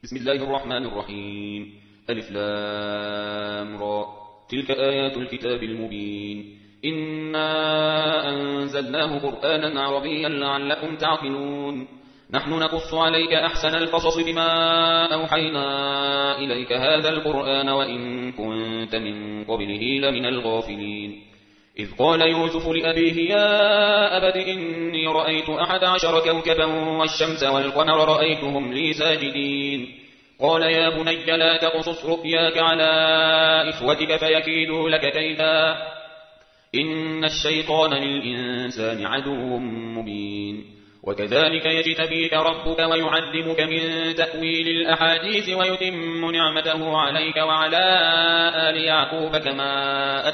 بسم الله الرحمن الرحيم. ألف لام را. تلك آيات الكتاب المبين. إنا أنزلناه قرآنا عربيا لعلكم تعقلون. نحن نقص عليك أحسن القصص بما أوحينا إليك هذا القرآن وإن كنت من قبله لمن الغافلين. إذ قال يوسف لأبيه يا أبت إني رأيت 11 كوكبا والشمس والقمر رأيتهم لي ساجدين. قال يا بني لا تقصص رؤياك على إخوتك فيكيدوا لك كيدا إن الشيطان للإنسان عدو مبين. وكذلك يجتبيك ربك ويعلمك من تأويل الأحاديث ويتم نعمته عليك وعلى آل يعقوب كما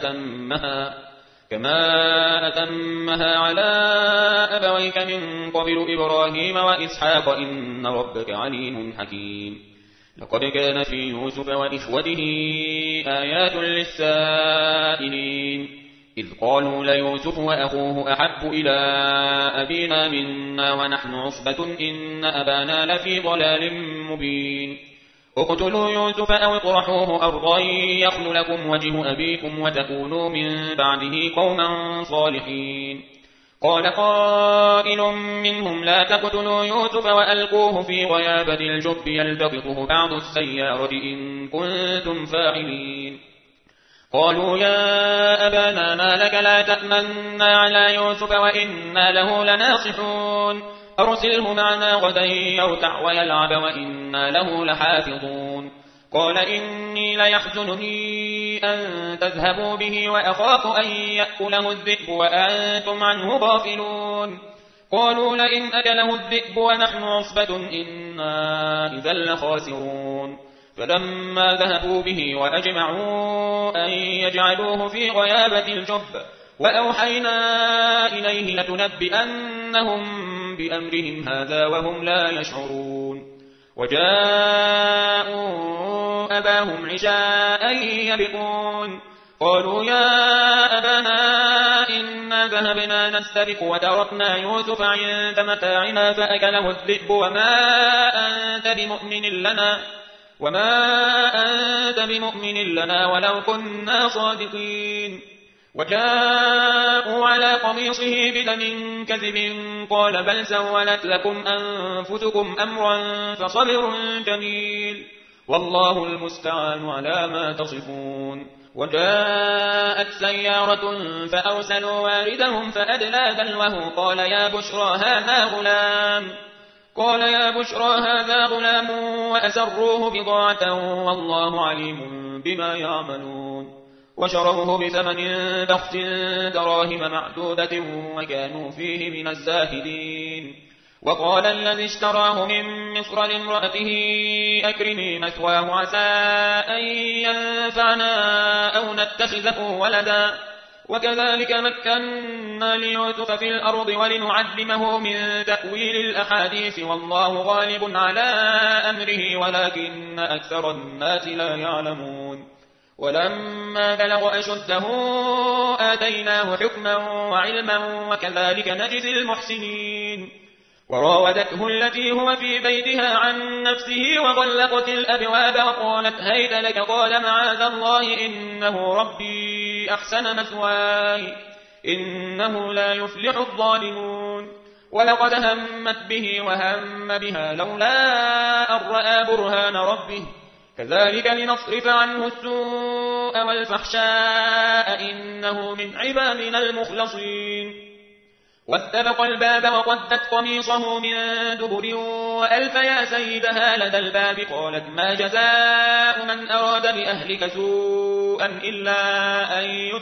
أتمها على أبويك من قبل إبراهيم وإسحاق إن ربك عليم حكيم. لقد كان في يوسف وإخوته آيات للسائلين إذ قالوا ليوسف وأخوه أحب إلى أبينا منا ونحن عصبة إن أبانا لفي ضلال مبين. اقتلوا يوسف أو اطرحوه أرضا يخل لكم وجه أبيكم وتكونوا من بعده قوما صالحين. قال قائل منهم لا تقتلوا يوسف وألقوه في غيابة الجب يلتقطه بعض السيارة إن كنتم فاعلين. قالوا يا أبانا ما لك لا تأمنا على يوسف وإنا له لناصحون أرسله معنا غدا يرتع ويلعب وإنا له لحافظون. قال إني ليحزنني أن تذهبوا به وأخاف أن يأكله الذئب وأنتم عنه غافلون. قالوا لئن أكله الذئب ونحن عصبة إنا إذا لخاسرون. فلما ذهبوا به وأجمعوا أن يجعلوه في غيابة الجب وأوحينا إليه لتنبئنهم بأمرهم هذا وهم لا يشعرون. وجاءوا أباهم عشاء يبكون قالوا يا أبانا إنا ذهبنا نستبق وتركنا يوسف عند متاعنا فأكله الذئب وما أنت بمؤمن لنا ولو كنا صادقين. وجاءوا على قميصه بدم كذب قال بل سولت لكم أنفسكم أمرا فصبر جميل والله المستعان على ما تصفون. وجاءت سيارة فأرسلوا واردهم فأدلى دلوه قال يا بشرى هذا غلام وأسروه بضاعة والله عليم بما يعملون. وشروه بثمن بخس دراهم معدودة وكانوا فيه من الزاهدين. وقال الذي اشتراه من مصر لامرأته أكرمي مثواه عسى أن ينفعنا أو نتخذه ولدا. وكذلك مكنا ليوسف في الأرض ولنعلمه من تأويل الأحاديث والله غالب على أمره ولكن أكثر الناس لا يعلمون. ولما بلغ أشده آتيناه حكما وعلما وكذلك نجزي المحسنين. وراودته التي هو في بيتها عن نفسه وغلقت الأبواب وقالت هيت لك قال معاذ الله إنه ربي أحسن مثواي إنه لا يفلح الظالمون. ولقد همت به وهم بها لولا أن رأى برهان ربه كذلك لنصرف عنه السوء والفحشاء إنه من عبادنا المخلصين. واستبق الباب وقدت قميصه من دبر وألف يا سيدها لدى الباب قالت ما جزاء من أراد بأهلك سوءا إلا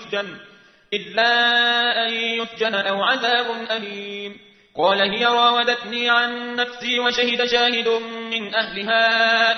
أن يسجن أو عذاب أليم. قال هي راودتني عن نفسي وشهد شاهد من أهلها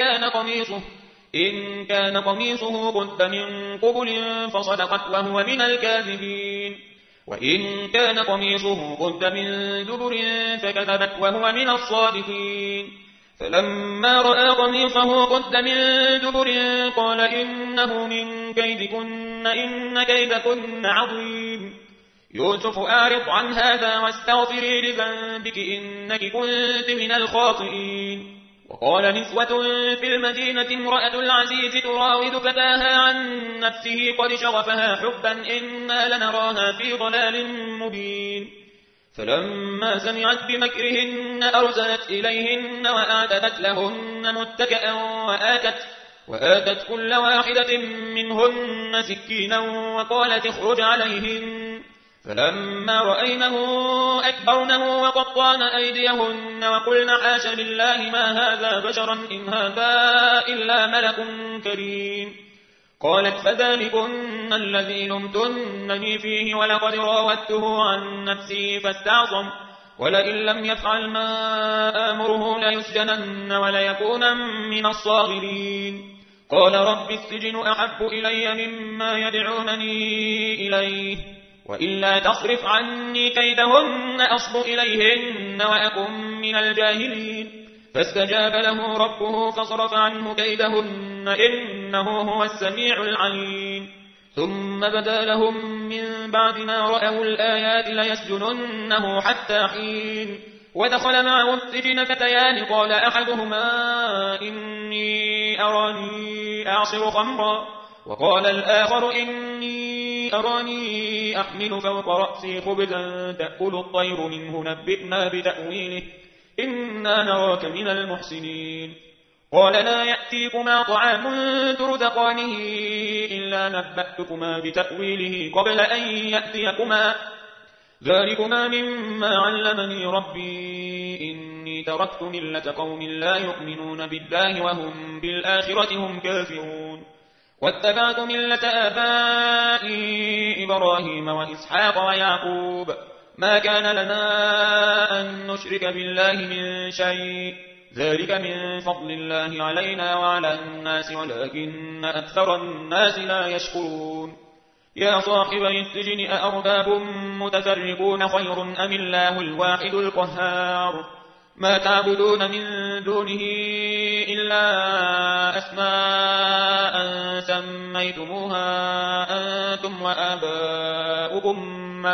إن كان قميصه قد من قبل فصدقت وهو من الكاذبين وإن كان قميصه قد من دبر فكذبت وهو من الصادقين. فلما رأى قميصه قد من دبر قال إنه من كيدكن إن كيدكن عظيم. يوسف أعرض عن هذا واستغفري لذنبك إنك كنت من الخاطئين. وقال نسوة في المدينة امرأة العزيز تراود فتاها عن نفسه قد شغفها حبا إنا لنراها في ضلال مبين فلما سمعت بمكرهن أرسلت إليهن وأعتدت لهن متكئا وآتت كل واحدة منهن سكينا وقالت اخرج عليهن فلما رأينه أكبرنه وقطعن أيديهن وقلن حاش لله ما هذا بشرا إن هذا إلا ملك كريم قالت فذلكن الذي لمتنني فيه ولقد راودته عن نفسي فاستعصم ولئن لم يفعل ما آمره ليسجنن وليكون من الصاغرين قال رب السجن أحب إلي مما يدعونني إليه وإلا تصرف عني كيدهن أصب إليهن وأكن من الجاهلين فاستجاب له ربه فصرف عنه كيدهن إنه هو السميع العليم ثم بدا لهم من بعد ما رأوا الآيات ليسجننه حتى حين ودخل معه السجن فتيان قال أحدهما إني أراني أعصر خمرا وقال الآخر إني أراني أحمل فوق رأسي خبزا تأكل الطير منه نبئنا بتأويله إنا نراك من المحسنين قال لا يأتيكما طعام ترزقانه إلا نبأتكما بتأويله قبل أن يأتيكما ذلكما مما علمني ربي إني تركت ملة قوم لا يؤمنون بالله وهم بالآخرة هم كافرون واتبعت ملة آبائي إبراهيم وإسحاق ويعقوب ما كان لنا أن نشرك بالله من شيء ذلك من فضل الله علينا وعلى الناس ولكن أكثر الناس لا يشكرون يا صاحبي السجن أأرباب متفرقون خير أم الله الواحد القهار ما تعبدون من دونه إلا أسماء سميتموها أنتم وآباؤكم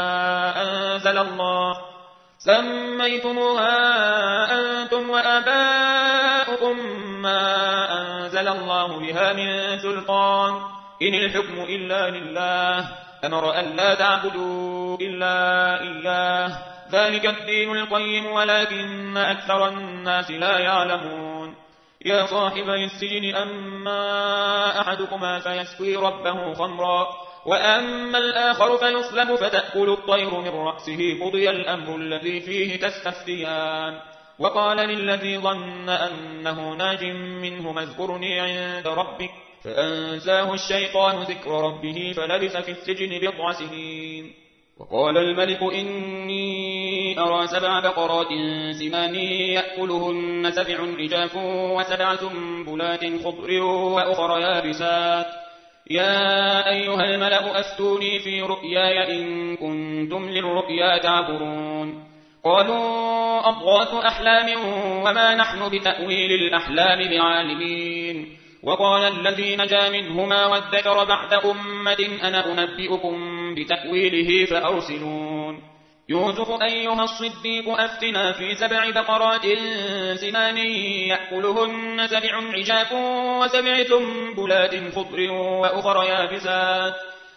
ما أنزل الله بها من سلطان إن الحكم إلا لله أمر أن لا تعبدوا إلا إياه ذلك الدين القيم ولكن أكثر الناس لا يعلمون يا صاحبي السجن أما أحدكما فيسقي ربه خمرا وأما الآخر فيصلب فتأكل الطير من رأسه قضي الأمر الذي فيه تستفتيان وقال للذي ظن أنه ناج منه اذكرني عند ربك فأنساه الشيطان ذكر ربه فلبث في السجن 9 سنين وقال الملك إني أرى 7 بقرات سمان يأكلهن 7 عجاف و7 سنبلات خضر وأخر يابسات يا أيها الملأ أفتوني في رؤياي إن كنتم للرؤيا تعبرون قالوا أضغاث أحلام وما نحن بتأويل الأحلام بعالمين وقال الذي نجا منهما وادكر بعد أمة أنا أنبئكم بتأويله فأرسلون يوسف أيها الصديق أفتنا في 7 بقرات سمان يأكلهن 7 عجاف و7 سنبلات خضر وأخر يابسات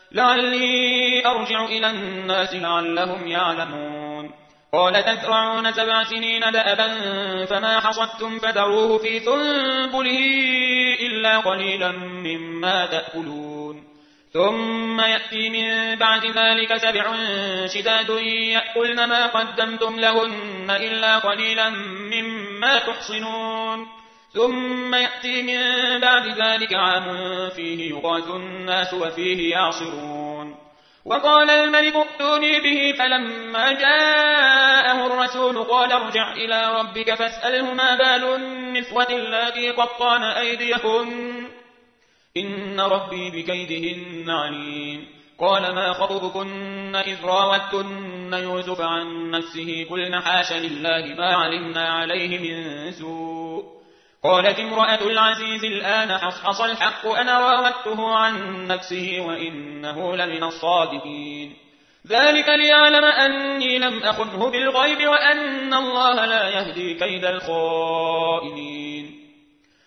لعلي أرجع إلى الناس لعلهم يعلمون قال تزرعون 7 سنين دأبا فما حصدتم فذروه في سنبله إلا قليلا مما تأكلون ثم يأتي من بعد ذلك 7 شداد يأكلن ما قدمتم لهن إلا قليلا مما تحصنون ثم يأتي من بعد ذلك عام فيه يغاث الناس وفيه يعصرون وقال الملك ائتوني به فلما جاءه الرسول قال ارجع إلى ربك فاسأله ما بال النسوة اللاتي قطعن أيديهن إن ربي بكيدهن عليم قال ما خطبكن إذ راوتن يوسف عن نفسه قلن حاش لله ما علمنا عليه من سوء قالت امرأة العزيز الآن حصحص الحق أنا راودته عن نفسه وإنه لمن الصادقين ذلك ليعلم أني لم أخنه بالغيب وأن الله لا يهدي كيد الخائنين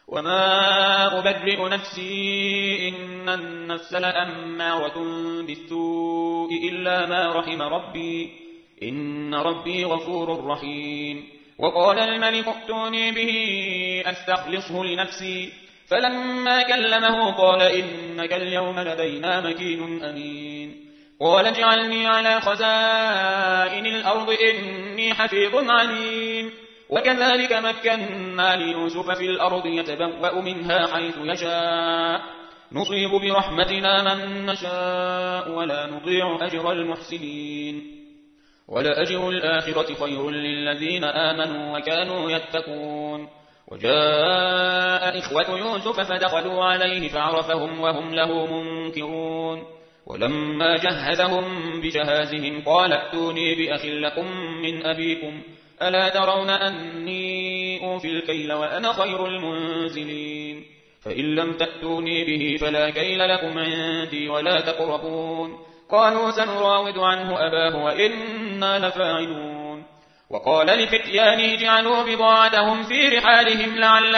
وما أبرئ نفسي إن النفس لأمارة بالسوء إلا ما رحم ربي إن ربي غفور رحيم. وقال الملك ائتوني به أستخلصه لنفسي فلما كلمه قال إنك اليوم لدينا مكين أمين. قال اجعلني على خزائن الأرض إني حفيظ عليم. وكذلك مكنا ليوسف في الأرض يتبوأ منها حيث يشاء نصيب برحمتنا من نشاء ولا نضيع أجر المحسنين. ولأجر الآخرة خير للذين آمنوا وكانوا يتقون. وجاء إخوة يوسف فدخلوا عليه فعرفهم وهم له منكرون. ولما جهزهم بجهازهم قال ائتوني بأخ لكم من أبيكم ألا ترون أني أوفي الكيل وأنا خير المنزلين. فإن لم تأتوني به فلا كيل لكم عندي ولا تقربون. قالوا سنراود عنه أباه وإنا لفاعلون. وقال لفتيانه جعلوا بضاعتهم في رحالهم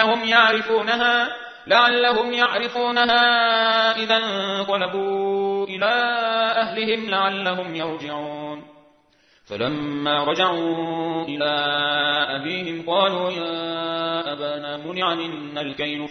لعلهم يعرفونها إذا انقلبوا إلى أهلهم لعلهم يرجعون. فلما رجعوا إلى أبيهم قالوا يا أبانا منع منا الكيل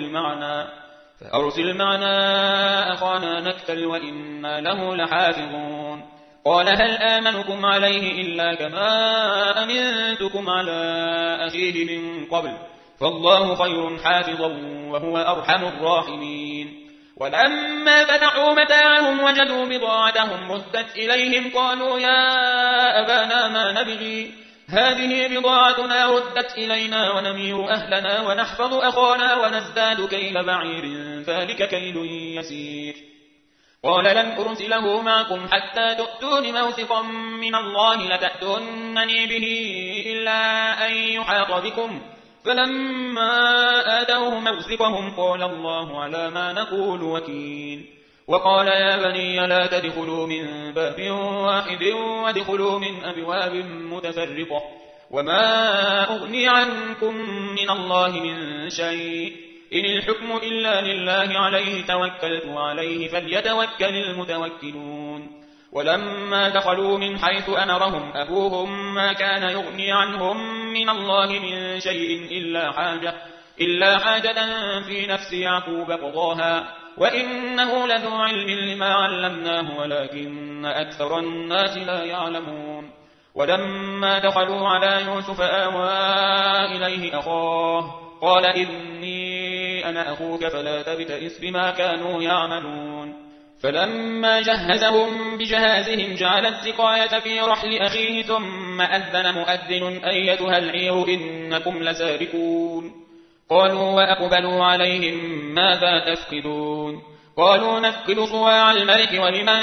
فأرسل معنا أخانا نكتل وإنا له لحافظون. قال هل آمنكم عليه إلا كما أمنتكم على أخيه من قبل فالله خير حافظا وهو أرحم الراحمين. ولما فتحوا متاعهم وجدوا بضاعتهم ردت إليهم قالوا يا أبانا ما نبغي هذه بضاعتنا ردت إلينا ونمير أهلنا ونحفظ أخانا ونزداد كيل بعير ذلك كيل يسير. قال لن أرسله معكم حتى تؤتون موثقا من الله لتأتونني به إلا أن يحاط بكم. فلما آتوه موثقهم قال الله على ما نقول وكيل. وقال يا بني لا تدخلوا من باب واحد وادخلوا من أبواب متفرقة وما أغني عنكم من الله من شيء إن الحكم إلا لله عليه توكلت وعليه فليتوكل المتوكلون. ولما دخلوا من حيث أمرهم أبوهم ما كان يغني عنهم من الله من شيء إلا حاجة في نفس يعقوب قضاها وإنه لذو علم لما علمناه ولكن أكثر الناس لا يعلمون. ولما دخلوا على يوسف آوى إليه أخاه قال إني أنا أخوك فلا تبتئس بما كانوا يعملون. فلما جهزهم بجهازهم جعل السقاية في رحل أخيه ثم أذن مؤذن أيتها العير إنكم لسارقون. قالوا وأقبلوا عليهم ماذا تفقدون. قالوا نفقد صواع الملك ولمن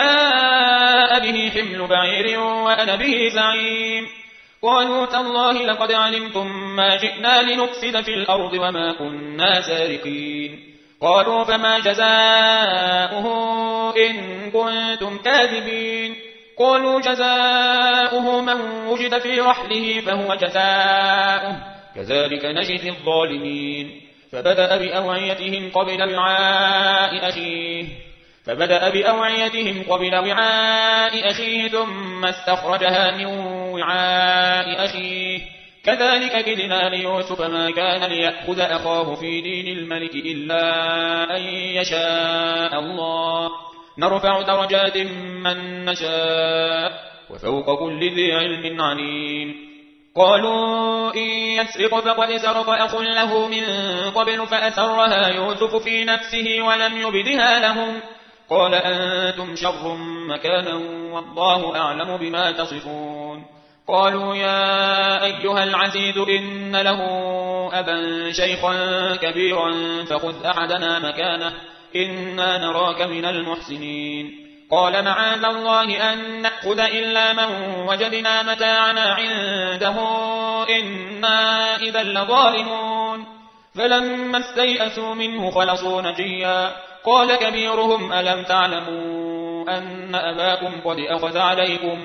جاء به حمل بعير وأنا به زعيم. قالوا تالله لقد علمتم ما جئنا لنفسد في الأرض وما كنا سارقين. قالوا فما جزاؤه إن كنتم كاذبين. قالوا جزاؤه من وجد في رحله فهو جزاؤه كذلك نجزي الظالمين. فبدأ بأوعيتهم قبل وعاء أخيه ثم استخرجها من وعاء أخيه كذلك كدنا ليوسف ما كان ليأخذ أخاه في دين الملك إلا أن يشاء الله نرفع درجات من نشاء وفوق كل ذي علم عليم. قالوا إن يسرق فقد سرق أخ له من قبل فأسرها يوسف في نفسه ولم يبدها لهم. قال أنتم شر مكانا والله أعلم بما تصفون. قالوا يا أيها العزيز إن له أبا شيخا كبيرا فخذ أحدنا مكانه إنا نراك من المحسنين. قال معاذ الله أن نأخذ إلا من وجدنا متاعنا عنده إنا إذا لظالمون. فلما استيئسوا منه خلصوا نجيا. قال كبيرهم ألم تعلموا أن أباكم قد أخذ عليكم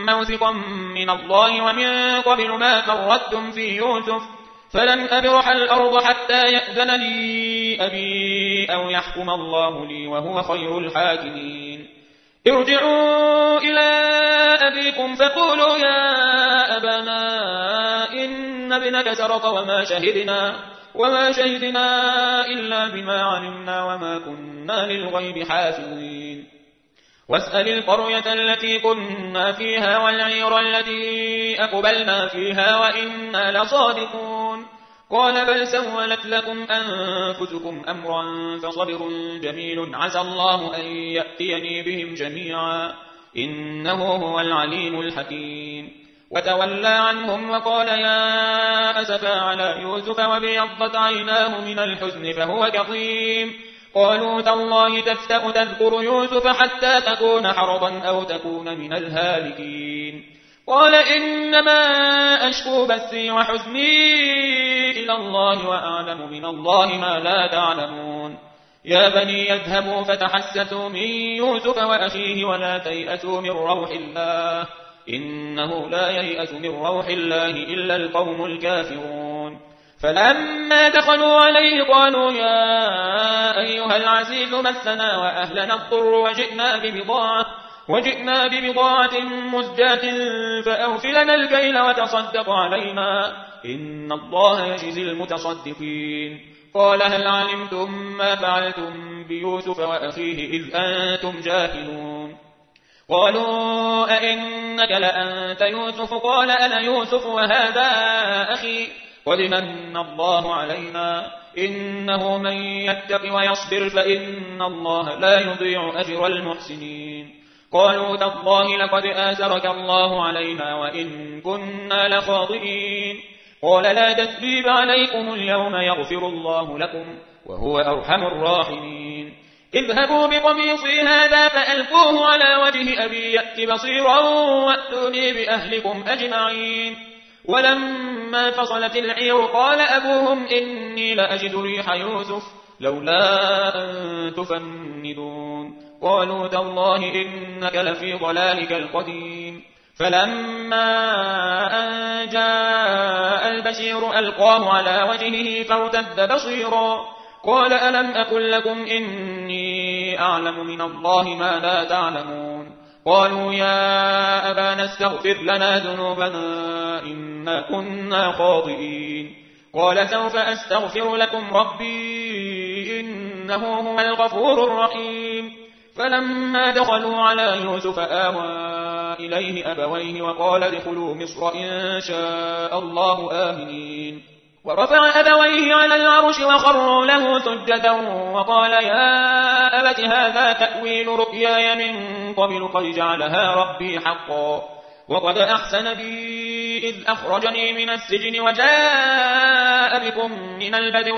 موثقا من الله ومن قبل ما فرطتم في يوسف فلن أبرح الأرض حتى يأذن لي أبي أو يحكم الله لي وهو خير الحاكمين ارجعوا إلى أبيكم فقولوا يا أبانا إن ابنك سرق وما شهدنا إلا بما علمنا وما كنا للغيب حافظين واسأل القرية التي كنا فيها والعير التي أقبلنا فيها وإنا لصادقون قال بل سولت لكم أنفسكم أمرا فصبر جميل عسى الله أن يأتيني بهم جميعا إنه هو العليم الحكيم وتولى عنهم وقال يا أسفا على يوسف وابيضت عيناه من الحزن فهو كظيم قالوا تالله تفتأ تذكر يوسف حتى تكون حرضا أو تكون من الهالكين قال إنما أشكو بثي وحزني إلى الله وأعلم من الله ما لا تعلمون يا بني يذهبوا فتحسسوا من يوسف وأخيه ولا تيأسوا من روح الله إنه لا ييأس من روح الله إلا القوم الكافرون فلما دخلوا عليه قالوا يا أيها العزيز مسنا وأهلنا الضر وجئنا ببضاعة مزجاة فأوف لنا الكيل وتصدق علينا إن الله يجزي المتصدقين قال هل علمتم ما فعلتم بيوسف وأخيه إذ أنتم جاهلون قالوا أئنك لأنت يوسف قال أنا يوسف وهذا أخي قد من الله علينا إنه من يتق ويصبر فإن الله لا يضيع أجر المحسنين قالوا تالله لقد آثرك الله علينا وإن كنا لخاطئين قال لا تثريب عليكم اليوم يغفر الله لكم وهو أرحم الراحمين اذهبوا بقميصي هذا فألقوه على وجه أبي يأت بصيرا وأتوني بأهلكم أجمعين ولما فصلت العير قال أبوهم إني لأجد ريح يوسف لولا أن تفندون قالوا تالله إنك لفي ضلالك القديم فلما أن جاء البشير ألقاه على وجهه فارتد بصيرا قال ألم أقل لكم إني أعلم من الله ما لا تعلمون قالوا يا أبانا استغفر لنا ذنوبنا إنا كنا خاطئين قال سوف أستغفر لكم ربي إنه هو الغفور الرحيم فلما دخلوا على يوسف آوى إليه أبويه وقال ادخلوا مصر إن شاء الله آمنين ورفع أبويه على العرش وخروا له سجدا وقال يا أبت هذا تأويل رؤياي من قبل قد جعلها ربي حقا وقد أحسن بي إذ أخرجني من السجن وجاء بكم من البدو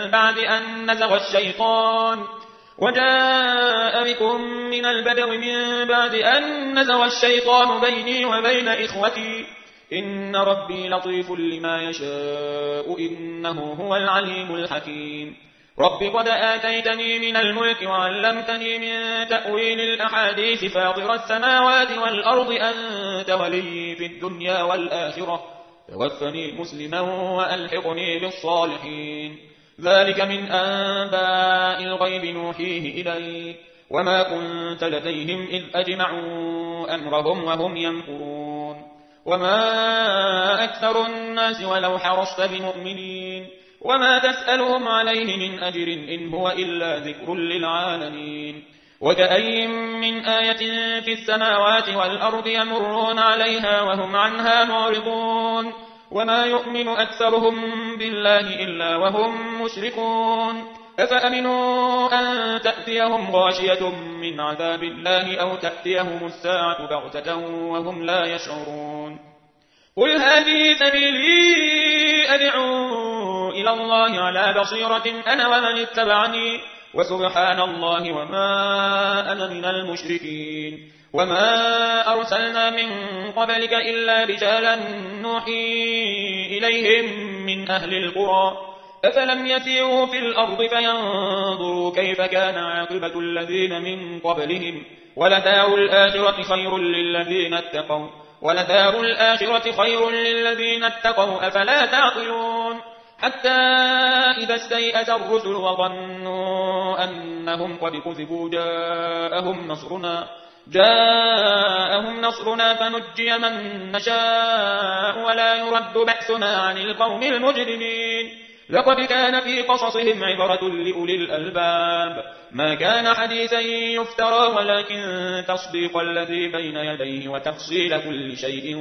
من بعد أن نزغ الشيطان بيني وبين إخوتي إن ربي لطيف لما يشاء إنه هو العليم الحكيم رب قد آتيتني من الملك وعلمتني من تأويل الأحاديث فاطر السماوات والأرض أنت ولي في الدنيا والآخرة توفني مسلما وألحقني بالصالحين ذلك من أنباء الغيب نوحيه إليك وما كنت لديهم إذ أجمعوا أمرهم وهم يمكرون وما أكثر الناس ولو حرصت بمؤمنين وما تسألهم عليه من أجر إن هو إلا ذكر للعالمين وكأي من آية في السماوات والأرض يمرون عليها وهم عنها معرضون وما يؤمن أكثرهم بالله إلا وهم مشركون أفأمنوا أن تأتيهم غاشية من عذاب الله أو تأتيهم الساعة بغتة وهم لا يشعرون قل هذه سبيلي أدعو إلى الله على بصيرة أنا ومن اتبعني وسبحان الله وما أنا من المشركين وما أرسلنا من قبلك إلا رجالا نوحي إليهم من أهل القرى أفلم يسيروا في الأرض فينظروا كيف كان عاقبة الذين من قبلهم ولدار الآخرة خير للذين اتقوا ولدار الآخرة خير للذين اتقوا أفلا تعقلون حتى إذا استيأس الرسل وظنوا أنهم قد كذبوا جاءهم نصرنا فنجي من نشاء ولا يرد بأسنا عن القوم المجرمين لقد كان في قصصهم عبرة لأولي الألباب ما كان حديثا يفترى ولكن تصديق الذي بين يديه وتفصيل كل شيء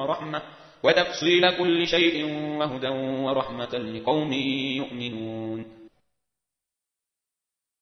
وهدى ورحمة لقوم يؤمنون